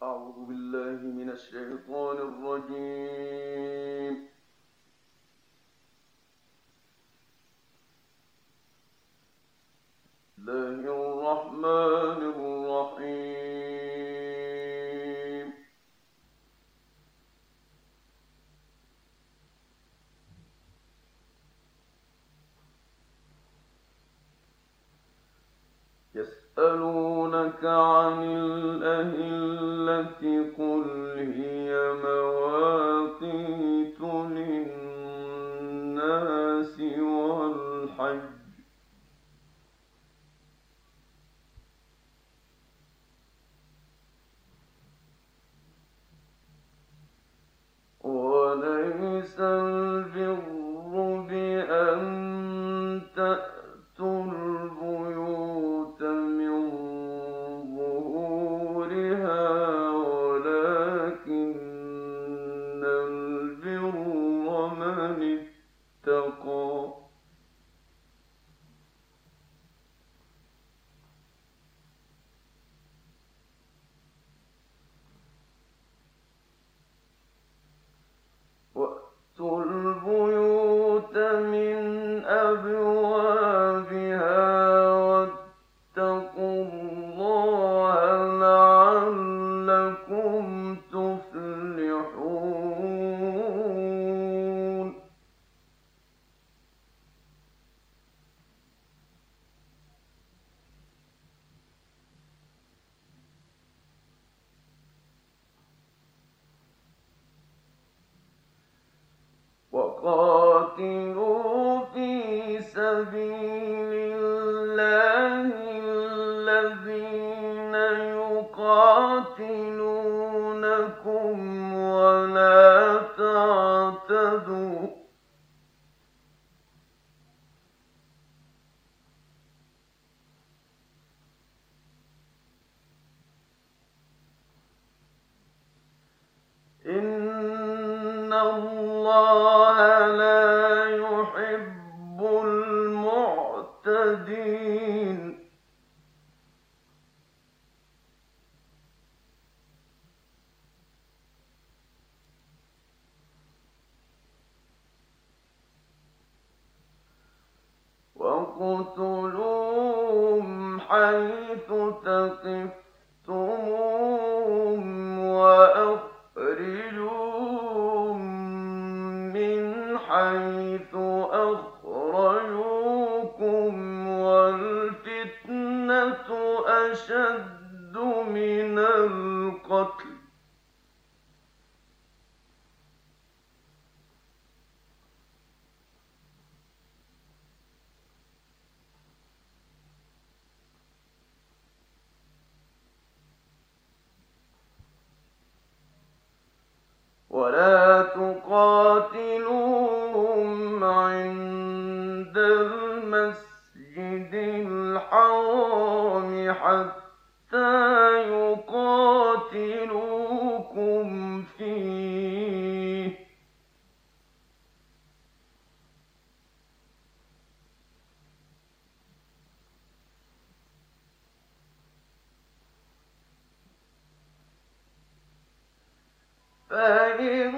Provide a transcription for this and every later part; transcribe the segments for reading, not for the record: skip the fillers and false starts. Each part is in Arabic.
أعوذ بالله من الشيطان الرجيم. بسم الله الرحمن الرحيم. يسألونك عن الأهلة قل هي مواقيت للناس والحج وليس البر بأن تأتوا البيوت من ظهورها ولكن البر من اتقى وأتوا البيوت من أبوابها واتقوا الله لعلكم تفلحون. وقاتلوا في سبيل الله الذين يقاتلونكم ولا تعتدوا إن الله لا يحب المعتدين. واقتلوهم حيث ثقفتموهم وأخرجوهم من حيث أخرجوكم والفتنة أشد من القتل ولا تقاتلوهم عند المسجد الحرام حتى يقاتلوكم فيه فإن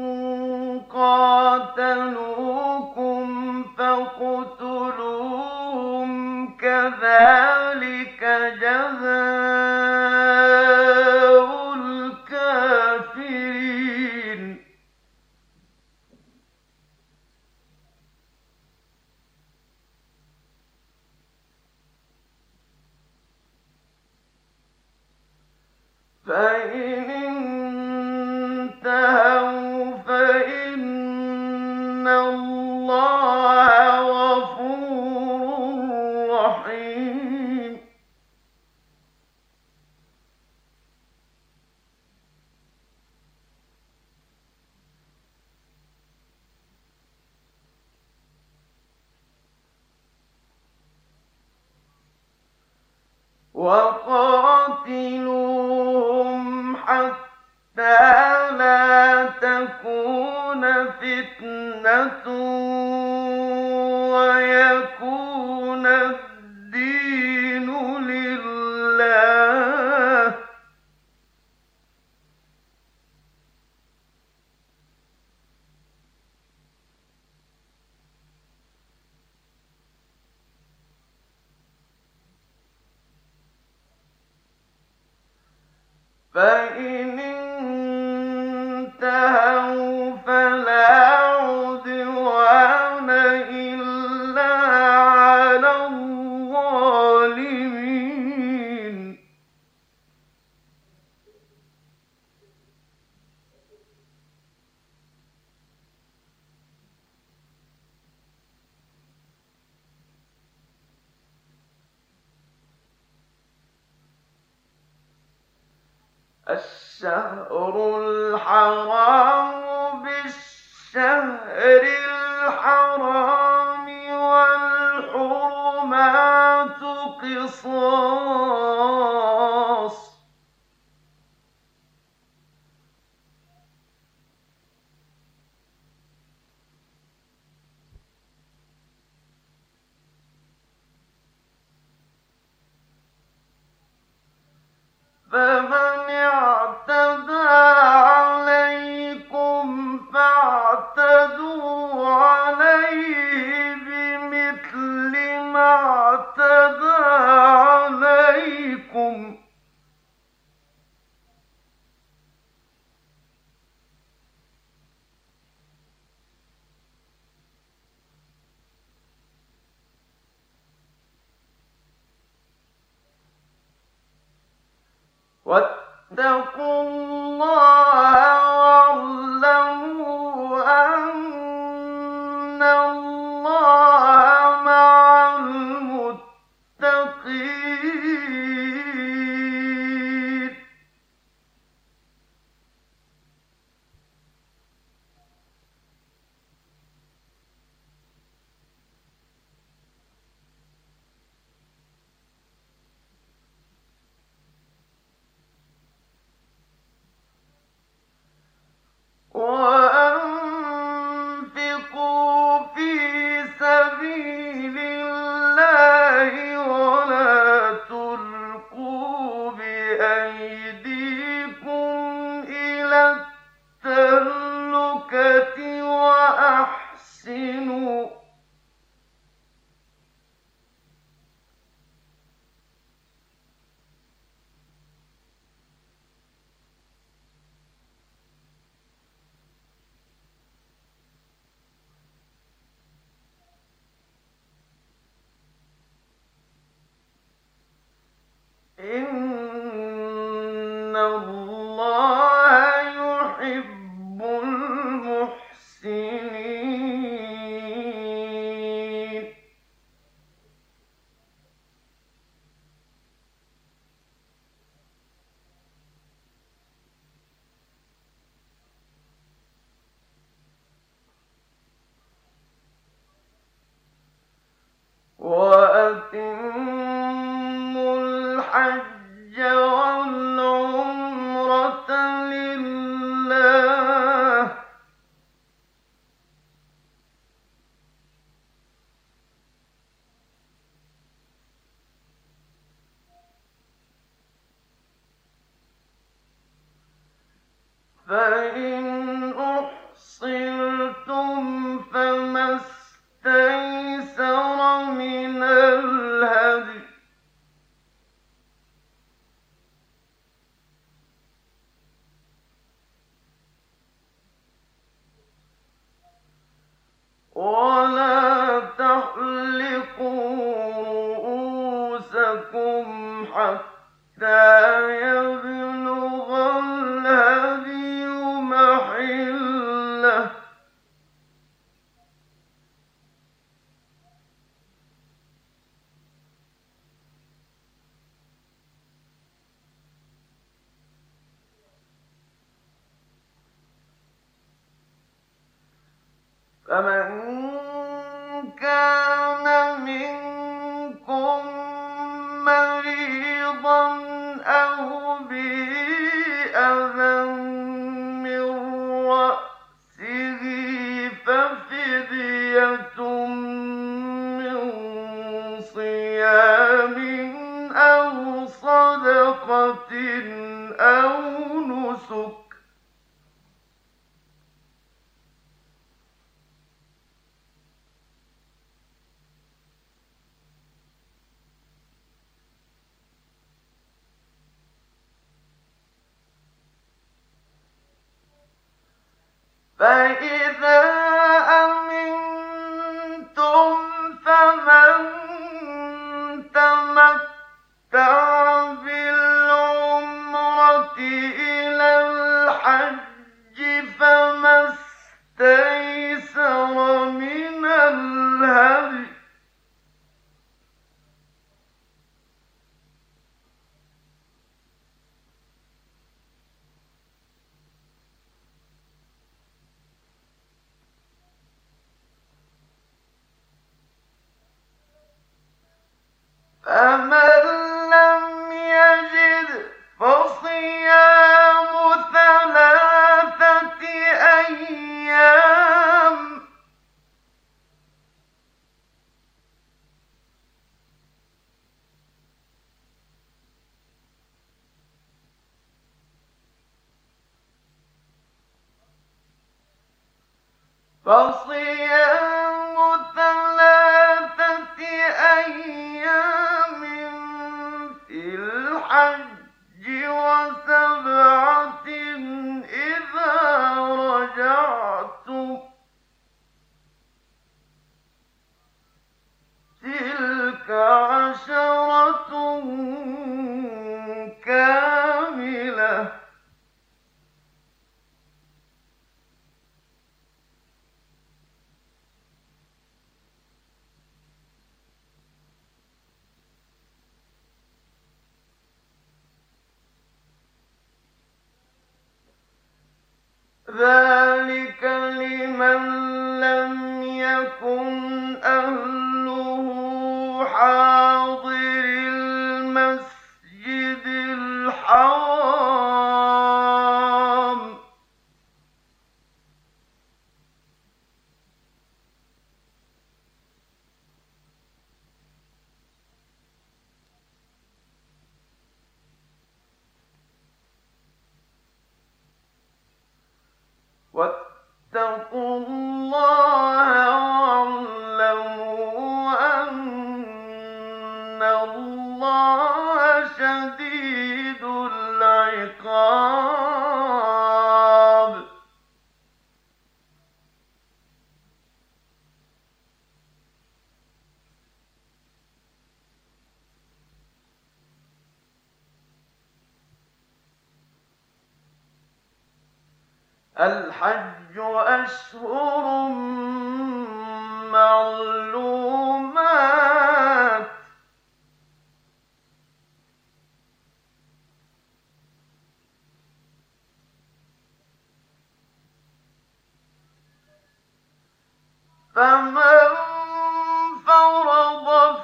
قاتلوكم فاقتلوهم كذلك جزاء الكافرين. فإن انتهوا فإن الله غفور رحيم. وقاتلوهم حتى لا تكون فتنة ويكون الدين لله فإن انتهوا فلا عدوان إلا على الظالمين. الشهر الحرام بالشهر الحرام والحرمات قصاص. فمن اعتدى عليكم فاعتدوا عليه بمثل ما اعتدى عليكم. واتقوا الله واعلموا أن الله مع المتقين. وأنفقوا في سبيل الله ولا تلقوا بأيديكم إلى التهلكة وأحسنوا إن الله يحب المحسنين. وأتموا الحج والعمرة لله. فإن أحصرتم فما استيسر من الهدي. ولا تحلقوا رؤوسكم حتى يبلغ الهدي محله. فمن كان منكم مريضا أو به أذى من رأسه ففدية من صيام أو صدقة أو نسك. فإذا أمنتم فمن تمتع بالعمرة إلى الحج فما استيسر من الهدي فمن لم يجد فصيام 3 أيام فصيام 3 أيام في الحج و7 إذا رجعتم تلك 10 كاملة ذلك لمن لم يكن أهله حاضر المسجد الحرام واتقوا الله واعلموا أن الله شديد العقاب الحج أشهر معلومات فمن فرض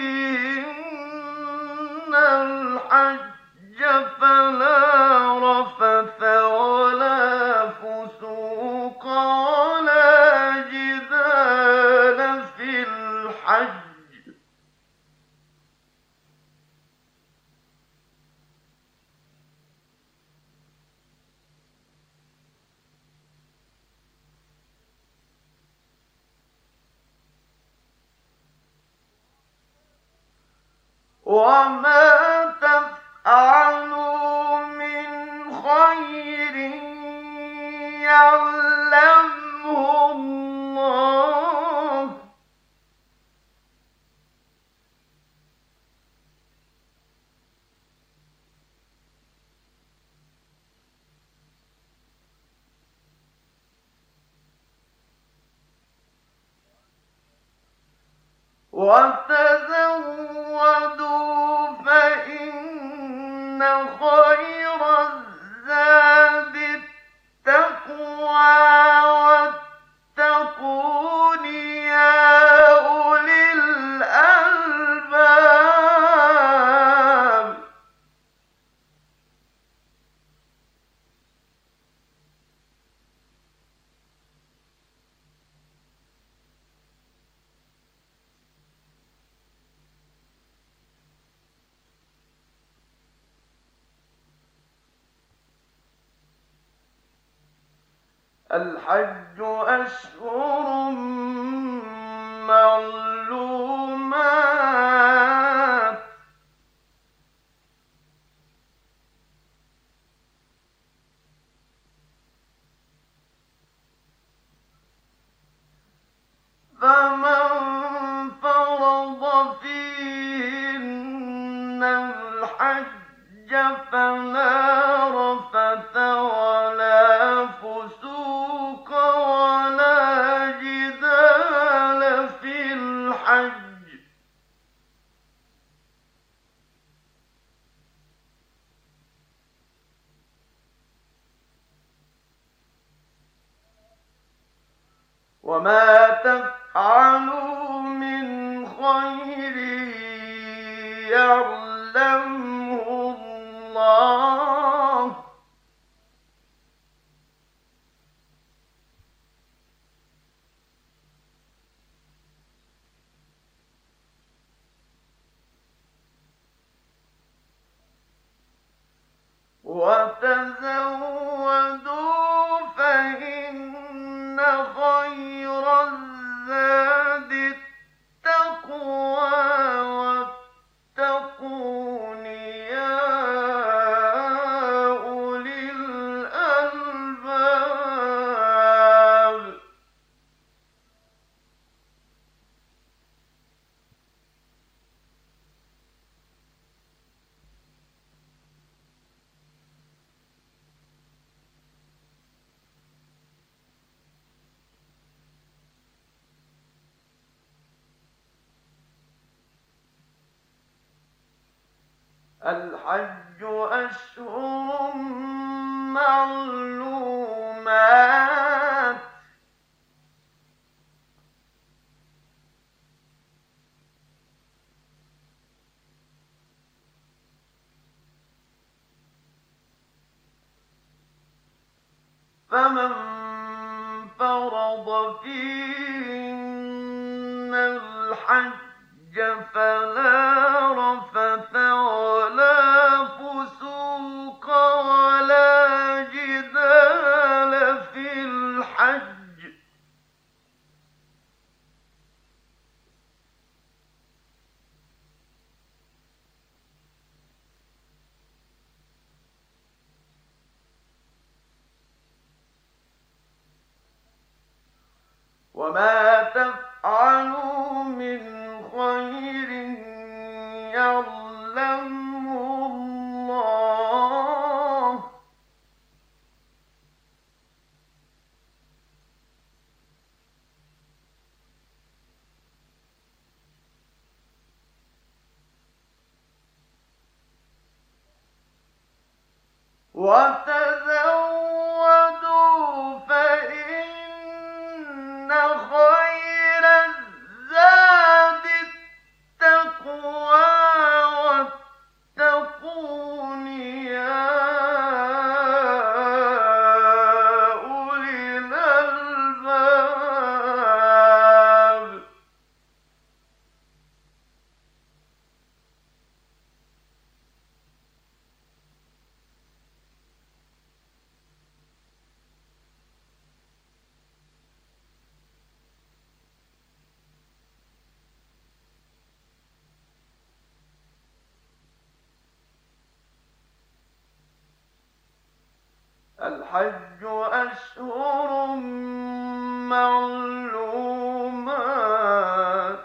فيهن الحج فلا رفث ولا فسوق ولا جدال في الحج وما تفعلوا من خير يعلمه الله وتزودوا فإن خير الزاد التقوى واتقون يا أولي الألباب الحج أشهر معلومات فمن فرض فيهن الحج فلا رفث ولا فسوق ولا جدال في الحج. وما تفعلوا من خير يعلمه الله وتزودوا فإن خير الزاد التقوى واتقون يا أولي الألباب. الحج أشهر معلومات فمن فرض فيهن الحج فلا رفث ولا فسوق ولا جدال في الحج. وما تفعلوا من خير يعلمه الله وتزودوا فإن خير الزاد التقوى واتقون يا أولي الألباب. الحج أشهر معلومات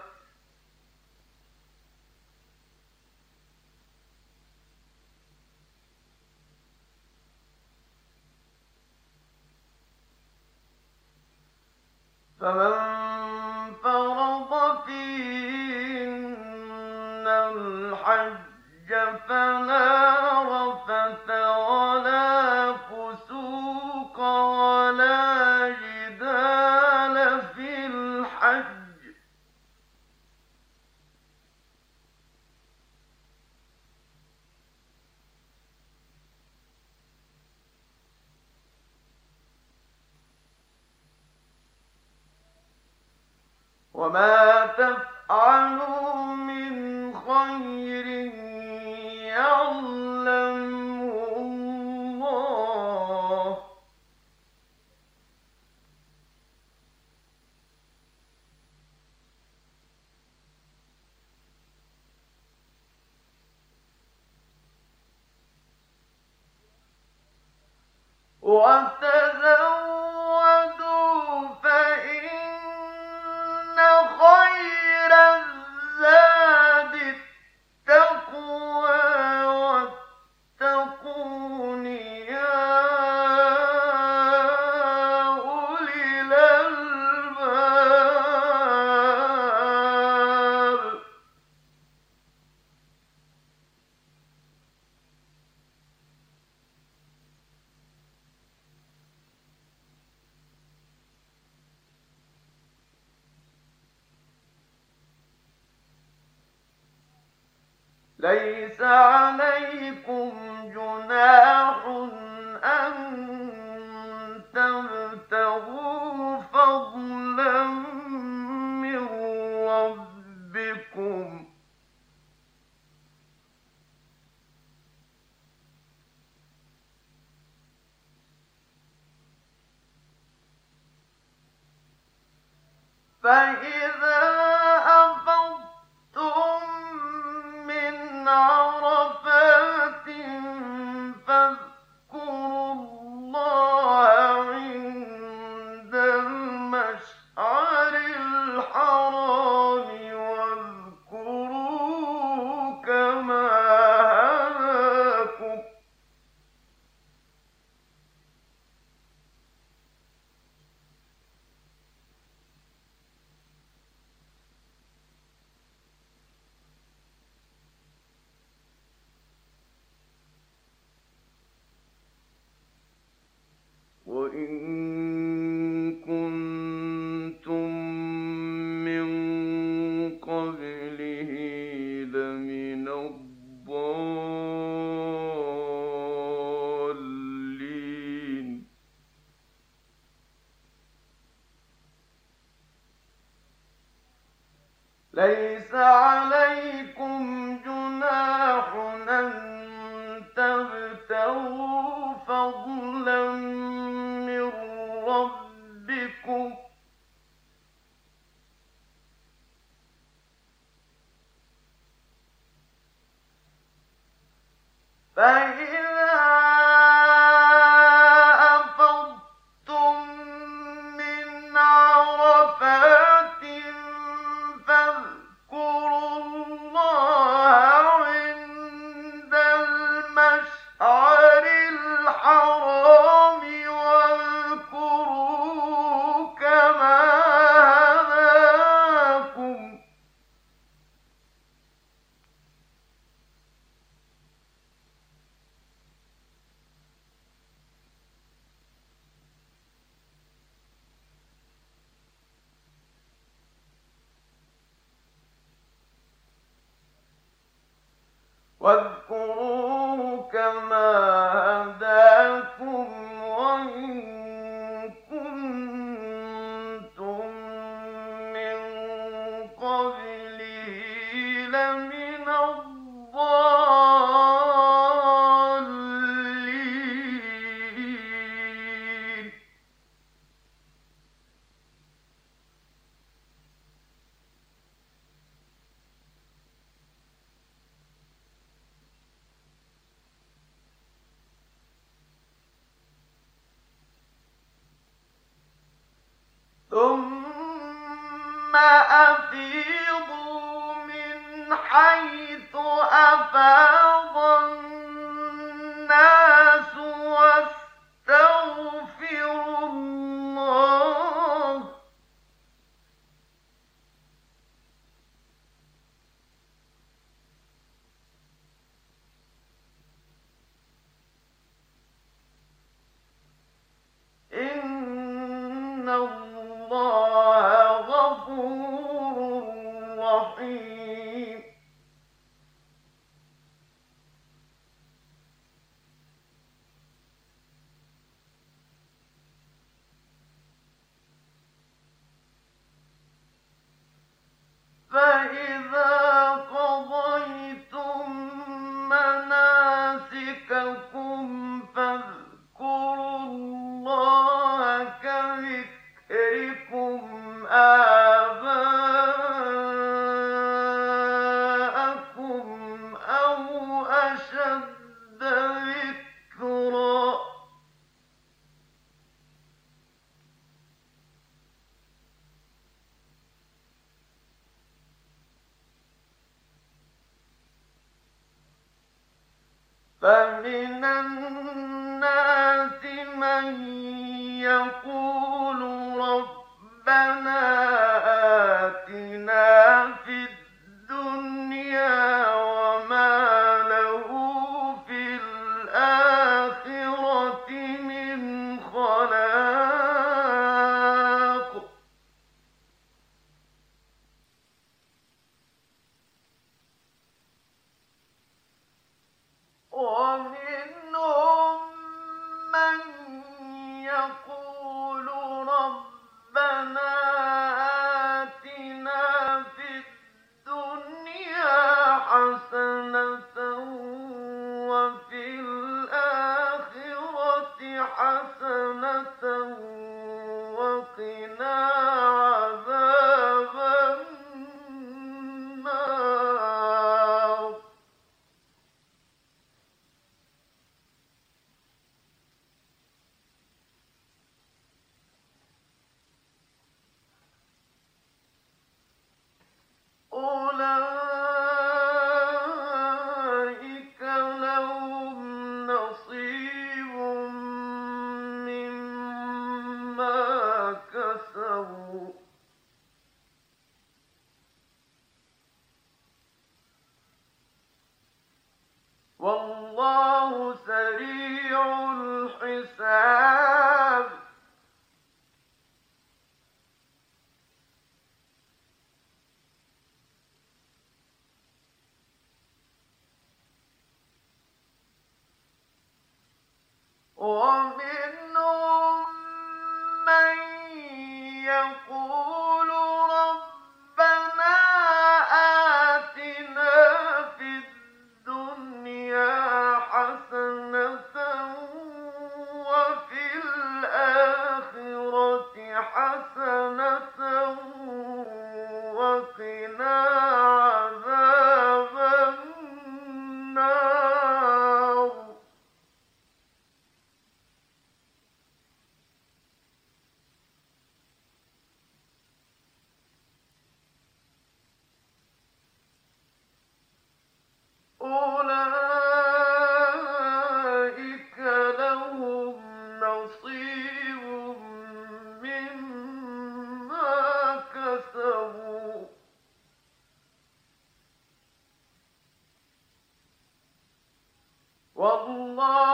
فمن فرض فيهن الحج فلا رفث ولا فسوق ولا جدال في الحج. وما تفعلوا من خير يعلمه الله وتزودوا فإن ليس عليكم جناح أن تبتغوا فضلا من ربكم فإذا أفضتم من عرفات فاذكروا الله عند المشعر الحرام واذكروه كما هداكم وإن كنتم من قبله لمن الضالين ليس عليكم جناح أن تبتغوا فضلا من ربكم فإذا أفضتم من عرفات فاذكروا الله عند المشعر الحرام واذكروه كما هداكم واذكروه كما هداكم وإن كنتم من قبله لمن الضالين ثم أفيضوا من حيث أفاض الناس واستغفروا الله إن الله غفور رحيم فإذا قضيتم مناسككم فاذكروا الله كذكركم آباءكم أو أشد ذكرا فمن الناس من يقول ربنا آتنا في الدنيا وما له في الآخرة من خلاق من يقول ربنا آتنا في الدنيا حسنة وفي الآخرة حسنة وقنا عذاب النار. أولئك لهم نصيب مما كسبوا والله سريع الحساب. ومنهم من يقول ربنا آتنا في الدنيا حسنة وفي الآخرة حسنة وقنا عذاب النار. أولئك لهم نصيب مما كسبوا والله